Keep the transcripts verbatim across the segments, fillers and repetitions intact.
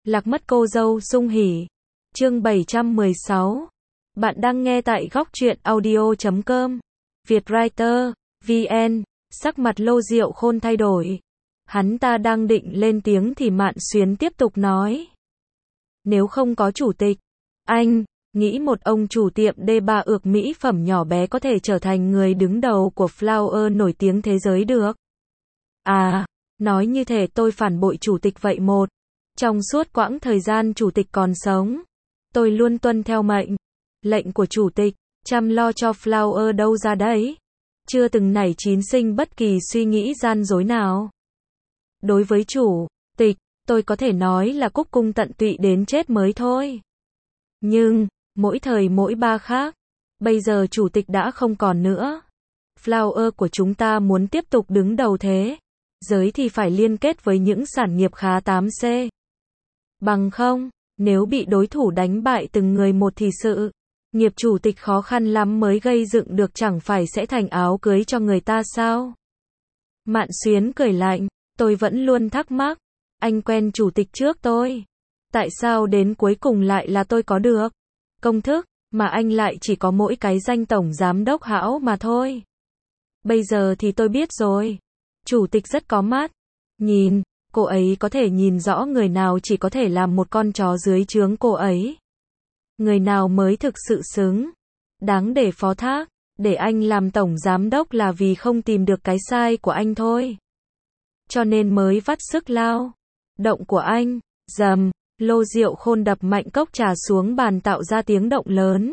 Lạc mất cô dâu sung hỉ. Chương bảy trăm mười sáu. Bạn đang nghe tại góc truyện audio chấm com. Vietwriter, vê en. Sắc mặt Lô Diệu Khôn thay đổi. Hắn ta đang định lên tiếng thì Mạn Xuyến tiếp tục nói. Nếu không có chủ tịch, anh nghĩ một ông chủ tiệm đê ba ược mỹ phẩm nhỏ bé có thể trở thành người đứng đầu của Flower nổi tiếng thế giới được? À, nói như thể tôi phản bội chủ tịch vậy một. Trong suốt quãng thời gian chủ tịch còn sống, tôi luôn tuân theo mệnh lệnh của chủ tịch, chăm lo cho Flower đâu ra đấy. Chưa từng nảy chín sinh bất kỳ suy nghĩ gian dối nào. Đối với chủ tịch, tôi có thể nói là cúc cung tận tụy đến chết mới thôi. Nhưng, mỗi thời mỗi ba khác, bây giờ chủ tịch đã không còn nữa. Flower của chúng ta muốn tiếp tục đứng đầu thế giới thì phải liên kết với những sản nghiệp khá tám C. Bằng không, nếu bị đối thủ đánh bại từng người một thì sự nghiệp chủ tịch khó khăn lắm mới gây dựng được, chẳng phải sẽ thành áo cưới cho người ta sao? Mạn Xuyến cười lạnh, tôi vẫn luôn thắc mắc, anh quen chủ tịch trước tôi, tại sao đến cuối cùng lại là tôi có được công thức, mà anh lại chỉ có mỗi cái danh tổng giám đốc hão mà thôi. Bây giờ thì tôi biết rồi. Chủ tịch rất có mắt nhìn, cô ấy có thể nhìn rõ người nào chỉ có thể làm một con chó dưới trướng cô ấy. Người nào mới thực sự xứng đáng để phó thác, để anh làm tổng giám đốc là vì không tìm được cái sai của anh thôi. Cho nên mới vắt sức lao động của anh. Dầm, Lô Diệu Khôn đập mạnh cốc trà xuống bàn tạo ra tiếng động lớn.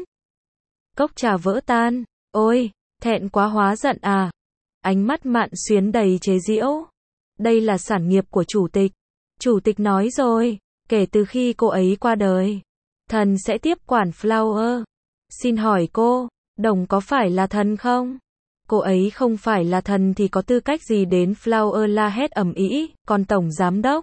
Cốc trà vỡ tan. Ôi, thẹn quá hóa giận à. Ánh mắt Mạn Xuyến đầy chế giễu. Đây là sản nghiệp của chủ tịch. Chủ tịch nói rồi, kể từ khi cô ấy qua đời, thần sẽ tiếp quản Flower. Xin hỏi cô, Đồng có phải là thần không? Cô ấy không phải là thần thì có tư cách gì đến Flower la hét ầm ĩ, còn tổng giám đốc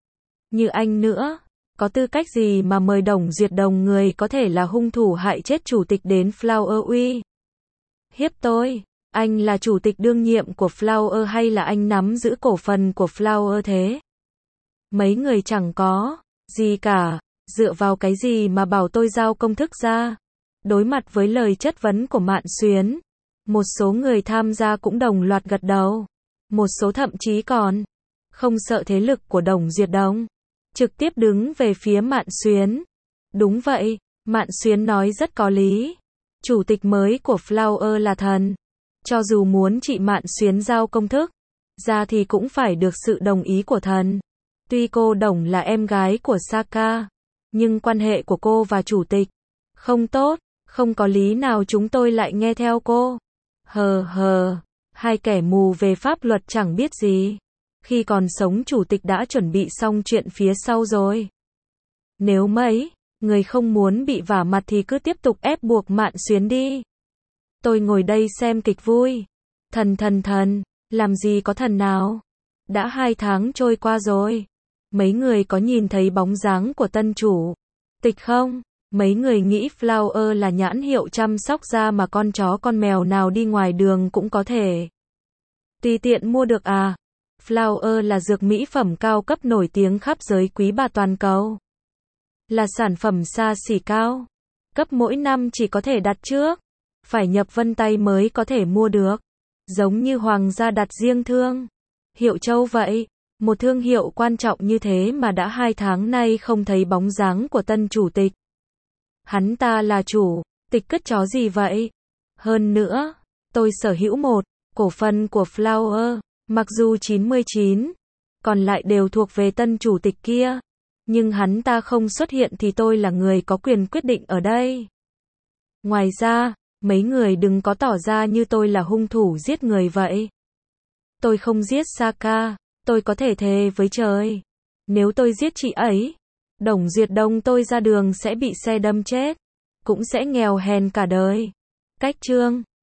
như anh nữa, có tư cách gì mà mời Đồng Duyệt Đồng, người có thể là hung thủ hại chết chủ tịch, đến Flower uy hiếp tôi? Anh là chủ tịch đương nhiệm của Flower hay là anh nắm giữ cổ phần của Flower thế? Mấy người chẳng có gì cả, dựa vào cái gì mà bảo tôi giao công thức ra? Đối mặt với lời chất vấn của Mạn Xuyến, một số người tham gia cũng đồng loạt gật đầu. Một số thậm chí còn không sợ thế lực của Đồng Duyệt Đồng, trực tiếp đứng về phía Mạn Xuyến. Đúng vậy, Mạn Xuyến nói rất có lý. Chủ tịch mới của Flower là thần. Cho dù muốn chị Mạn Xuyến giao công thức ra thì cũng phải được sự đồng ý của thần. Tuy cô Đồng là em gái của Saka, nhưng quan hệ của cô và chủ tịch không tốt, không có lý nào chúng tôi lại nghe theo cô. Hờ hờ, hai kẻ mù về pháp luật chẳng biết gì. Khi còn sống chủ tịch đã chuẩn bị xong chuyện phía sau rồi. Nếu mấy người không muốn bị vả mặt thì cứ tiếp tục ép buộc Mạn Xuyến đi. Tôi ngồi đây xem kịch vui. Thần thần thần, làm gì có thần nào. Đã hai tháng trôi qua rồi. Mấy người có nhìn thấy bóng dáng của tân chủ tịch không? Mấy người nghĩ Flower là nhãn hiệu chăm sóc da mà con chó con mèo nào đi ngoài đường cũng có thể tùy tiện mua được à? Flower là dược mỹ phẩm cao cấp nổi tiếng khắp giới quý bà toàn cầu. Là sản phẩm xa xỉ cao cấp, mỗi năm chỉ có thể đặt trước, phải nhập vân tay mới có thể mua được. Giống như hoàng gia đặt riêng thương hiệu châu vậy. Một thương hiệu quan trọng như thế mà đã hai tháng nay không thấy bóng dáng của tân chủ tịch. Hắn ta là chủ tịch cất chó gì vậy? Hơn nữa, tôi sở hữu một cổ phần của Flower, mặc dù chín mươi chín còn lại đều thuộc về tân chủ tịch kia, nhưng hắn ta không xuất hiện thì tôi là người có quyền quyết định ở đây. Ngoài ra, mấy người đừng có tỏ ra như tôi là hung thủ giết người vậy. Tôi không giết Saka, tôi có thể thề với trời. Nếu tôi giết chị ấy, Đồng Duyệt Đồng tôi ra đường sẽ bị xe đâm chết, cũng sẽ nghèo hèn cả đời. Cách chương